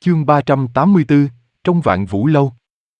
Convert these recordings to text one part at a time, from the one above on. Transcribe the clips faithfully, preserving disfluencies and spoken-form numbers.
Chương ba trăm tám mươi tư, trong Vạn Vũ Lâu.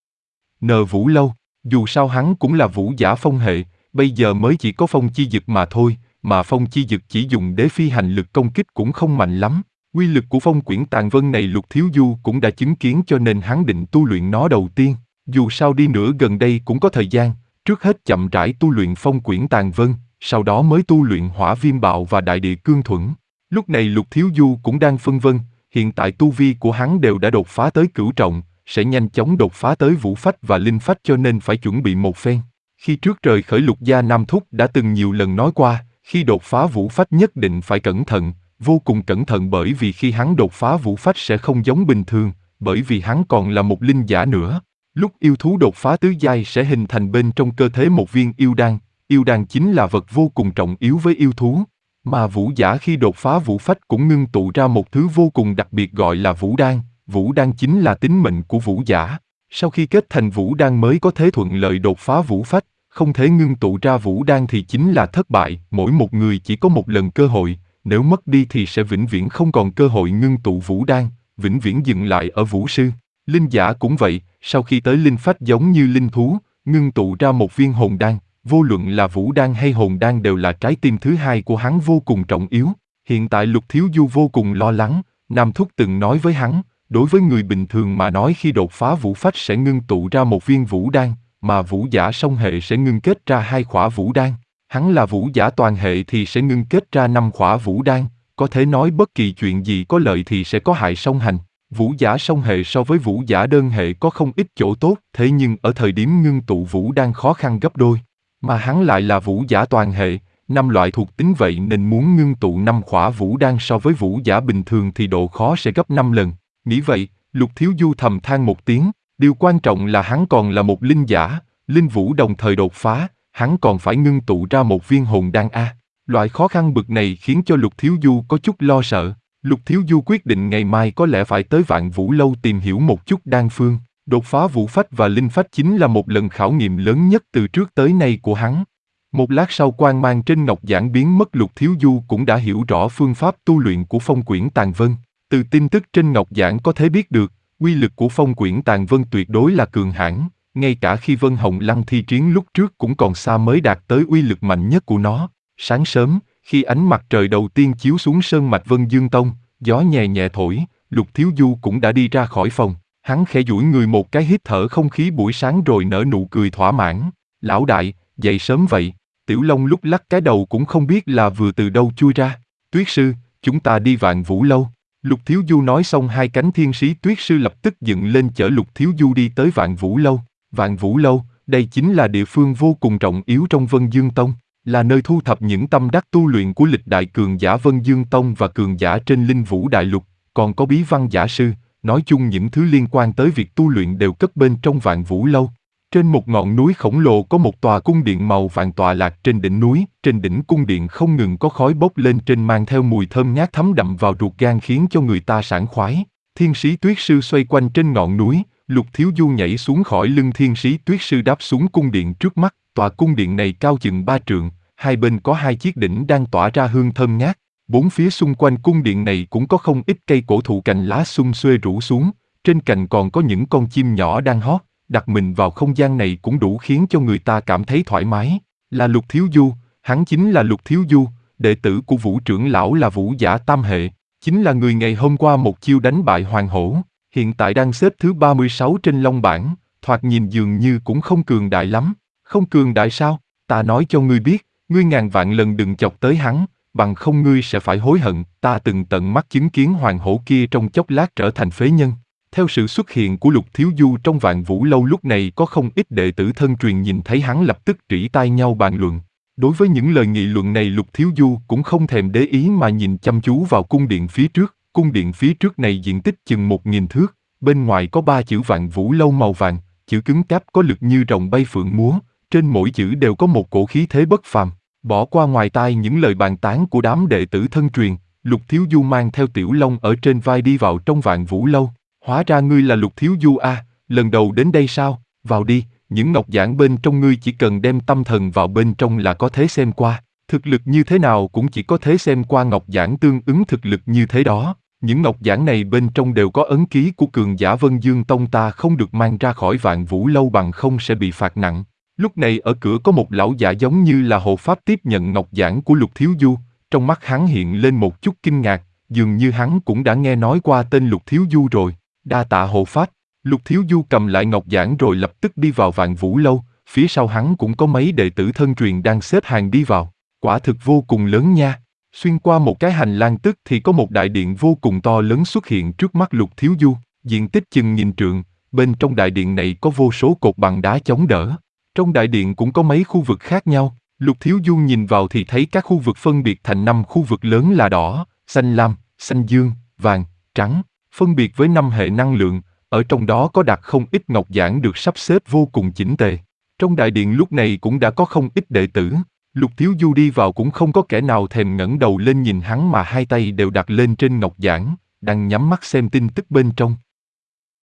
N Vũ Lâu, dù sao hắn cũng là vũ giả phong hệ, bây giờ mới chỉ có phong chi dực mà thôi, mà phong chi dực chỉ dùng đế phi hành lực công kích cũng không mạnh lắm. Uy lực của phong quyển tàn vân này Lục Thiếu Du cũng đã chứng kiến cho nên hắn định tu luyện nó đầu tiên. Dù sao đi nữa gần đây cũng có thời gian, trước hết chậm rãi tu luyện phong quyển tàn vân, sau đó mới tu luyện hỏa viêm bạo và đại địa cương thuẫn. Lúc này Lục Thiếu Du cũng đang phân vân, hiện tại tu vi của hắn đều đã đột phá tới cửu trọng, sẽ nhanh chóng đột phá tới vũ phách và linh phách cho nên phải chuẩn bị một phen. Khi trước rời khởi Lục gia Nam Thúc đã từng nhiều lần nói qua, khi đột phá vũ phách nhất định phải cẩn thận, vô cùng cẩn thận bởi vì khi hắn đột phá vũ phách sẽ không giống bình thường, bởi vì hắn còn là một linh giả nữa. Lúc yêu thú đột phá tứ giai sẽ hình thành bên trong cơ thể một viên yêu đan, yêu đan chính là vật vô cùng trọng yếu với yêu thú. Mà vũ giả khi đột phá vũ phách cũng ngưng tụ ra một thứ vô cùng đặc biệt gọi là vũ đan, vũ đan chính là tính mệnh của vũ giả. Sau khi kết thành vũ đan mới có thể thuận lợi đột phá vũ phách, không thể ngưng tụ ra vũ đan thì chính là thất bại, mỗi một người chỉ có một lần cơ hội, nếu mất đi thì sẽ vĩnh viễn không còn cơ hội ngưng tụ vũ đan, vĩnh viễn dừng lại ở vũ sư. Linh giả cũng vậy, sau khi tới linh phách giống như linh thú, ngưng tụ ra một viên hồn đan. Vô luận là vũ đan hay hồn đan đều là trái tim thứ hai của hắn vô cùng trọng yếu. Hiện tại Lục Thiếu Du vô cùng lo lắng, Nam Thúc từng nói với hắn, đối với người bình thường mà nói khi đột phá vũ phách sẽ ngưng tụ ra một viên vũ đan, mà vũ giả song hệ sẽ ngưng kết ra hai khỏa vũ đan. Hắn là vũ giả toàn hệ thì sẽ ngưng kết ra năm khỏa vũ đan, có thể nói bất kỳ chuyện gì có lợi thì sẽ có hại song hành. Vũ giả song hệ so với vũ giả đơn hệ có không ít chỗ tốt, thế nhưng ở thời điểm ngưng tụ vũ đan khó khăn gấp đôi. Mà hắn lại là vũ giả toàn hệ, năm loại thuộc tính vậy nên muốn ngưng tụ năm khỏa vũ đan so với vũ giả bình thường thì độ khó sẽ gấp năm lần. Nghĩ vậy, Lục Thiếu Du thầm than một tiếng, điều quan trọng là hắn còn là một linh giả, linh vũ đồng thời đột phá, hắn còn phải ngưng tụ ra một viên hồn đan a. Loại khó khăn bực này khiến cho Lục Thiếu Du có chút lo sợ. Lục Thiếu Du quyết định ngày mai có lẽ phải tới Vạn Vũ Lâu tìm hiểu một chút đan phương. Đột phá vũ phách và linh phách chính là một lần khảo nghiệm lớn nhất từ trước tới nay của hắn. Một lát sau quang mang trên ngọc giản biến mất Lục Thiếu Du cũng đã hiểu rõ phương pháp tu luyện của phong quyển tàn vân. Từ tin tức trên ngọc giản có thể biết được, uy lực của phong quyển tàn vân tuyệt đối là cường hãn, ngay cả khi Vân Hồng Lăng thi triển lúc trước cũng còn xa mới đạt tới uy lực mạnh nhất của nó. Sáng sớm, khi ánh mặt trời đầu tiên chiếu xuống sơn mạch Vân Dương Tông, gió nhẹ nhẹ thổi, Lục Thiếu Du cũng đã đi ra khỏi phòng. Hắn khẽ duỗi người một cái hít thở không khí buổi sáng rồi nở nụ cười thỏa mãn. Lão đại, dậy sớm vậy. Tiểu Long lúc lắc cái đầu cũng không biết là vừa từ đâu chui ra. Tuyết sư, chúng ta đi Vạn Vũ Lâu. Lục Thiếu Du nói xong hai cánh thiên sĩ Tuyết sư lập tức dựng lên chở Lục Thiếu Du đi tới Vạn Vũ Lâu. Vạn Vũ Lâu, đây chính là địa phương vô cùng trọng yếu trong Vân Dương Tông, là nơi thu thập những tâm đắc tu luyện của lịch đại cường giả Vân Dương Tông và cường giả trên Linh Vũ Đại Lục, còn có bí văn giả sư. Nói chung những thứ liên quan tới việc tu luyện đều cất bên trong Vạn Vũ Lâu. Trên một ngọn núi khổng lồ có một tòa cung điện màu vàng tọa lạc trên đỉnh núi, trên đỉnh cung điện không ngừng có khói bốc lên trên mang theo mùi thơm ngát thấm đậm vào ruột gan khiến cho người ta sảng khoái. Thiên sĩ Tuyết sư xoay quanh trên ngọn núi, Lục Thiếu Du nhảy xuống khỏi lưng thiên sĩ Tuyết sư đáp xuống cung điện trước mắt. Tòa cung điện này cao chừng ba trượng, hai bên có hai chiếc đỉnh đang tỏa ra hương thơm ngát. Bốn phía xung quanh cung điện này cũng có không ít cây cổ thụ cành lá xum xuê rủ xuống, trên cành còn có những con chim nhỏ đang hót, đặt mình vào không gian này cũng đủ khiến cho người ta cảm thấy thoải mái. Là Lục Thiếu Du, hắn chính là Lục Thiếu Du, đệ tử của Vũ trưởng lão là vũ giả tam hệ, chính là người ngày hôm qua một chiêu đánh bại Hoàng Hổ, hiện tại đang xếp thứ ba mươi sáu trên Long bảng, thoạt nhìn dường như cũng không cường đại lắm. Không cường đại sao? Ta nói cho ngươi biết, ngươi ngàn vạn lần đừng chọc tới hắn, bằng không ngươi sẽ phải hối hận. Ta từng tận mắt chứng kiến Hoàng Hổ kia trong chốc lát trở thành phế nhân. Theo sự xuất hiện của Lục Thiếu Du trong Vạn Vũ Lâu lúc này có không ít đệ tử thân truyền nhìn thấy hắn lập tức trĩ tai nhau bàn luận. Đối với những lời nghị luận này Lục Thiếu Du cũng không thèm để ý mà nhìn chăm chú vào cung điện phía trước. Cung điện phía trước này diện tích chừng một nghìn thước, bên ngoài có ba chữ Vạn Vũ Lâu màu vàng, chữ cứng cáp có lực như rồng bay phượng múa, trên mỗi chữ đều có một cổ khí thế bất phàm. Bỏ qua ngoài tai những lời bàn tán của đám đệ tử thân truyền, Lục Thiếu Du mang theo Tiểu Long ở trên vai đi vào trong Vạn Vũ Lâu. Hóa ra ngươi là Lục Thiếu Du à, lần đầu đến đây sao? Vào đi, những ngọc giản bên trong ngươi chỉ cần đem tâm thần vào bên trong là có thể xem qua. Thực lực như thế nào cũng chỉ có thể xem qua ngọc giản tương ứng thực lực như thế đó. Những ngọc giản này bên trong đều có ấn ký của cường giả Vân Dương Tông ta không được mang ra khỏi Vạn Vũ Lâu bằng không sẽ bị phạt nặng. Lúc này ở cửa có một lão giả giống như là hộ pháp tiếp nhận ngọc giản của Lục Thiếu Du, trong mắt hắn hiện lên một chút kinh ngạc, dường như hắn cũng đã nghe nói qua tên Lục Thiếu Du rồi. Đa tạ hộ pháp. Lục Thiếu Du cầm lại ngọc giản rồi lập tức đi vào Vạn Vũ Lâu, phía sau hắn cũng có mấy đệ tử thân truyền đang xếp hàng đi vào. Quả thực vô cùng lớn nha. Xuyên qua một cái hành lang tức thì có một đại điện vô cùng to lớn xuất hiện trước mắt Lục Thiếu Du, diện tích chừng nghìn trượng, bên trong đại điện này có vô số cột bằng đá chống đỡ. Trong đại điện cũng có mấy khu vực khác nhau, Lục Thiếu Du nhìn vào thì thấy các khu vực phân biệt thành năm khu vực lớn là đỏ, xanh lam, xanh dương, vàng, trắng, phân biệt với năm hệ năng lượng, ở trong đó có đặt không ít ngọc giản được sắp xếp vô cùng chỉnh tề. Trong đại điện lúc này cũng đã có không ít đệ tử. Lục Thiếu Du đi vào cũng không có kẻ nào thèm ngẩng đầu lên nhìn hắn mà hai tay đều đặt lên trên ngọc giản, đang nhắm mắt xem tin tức bên trong.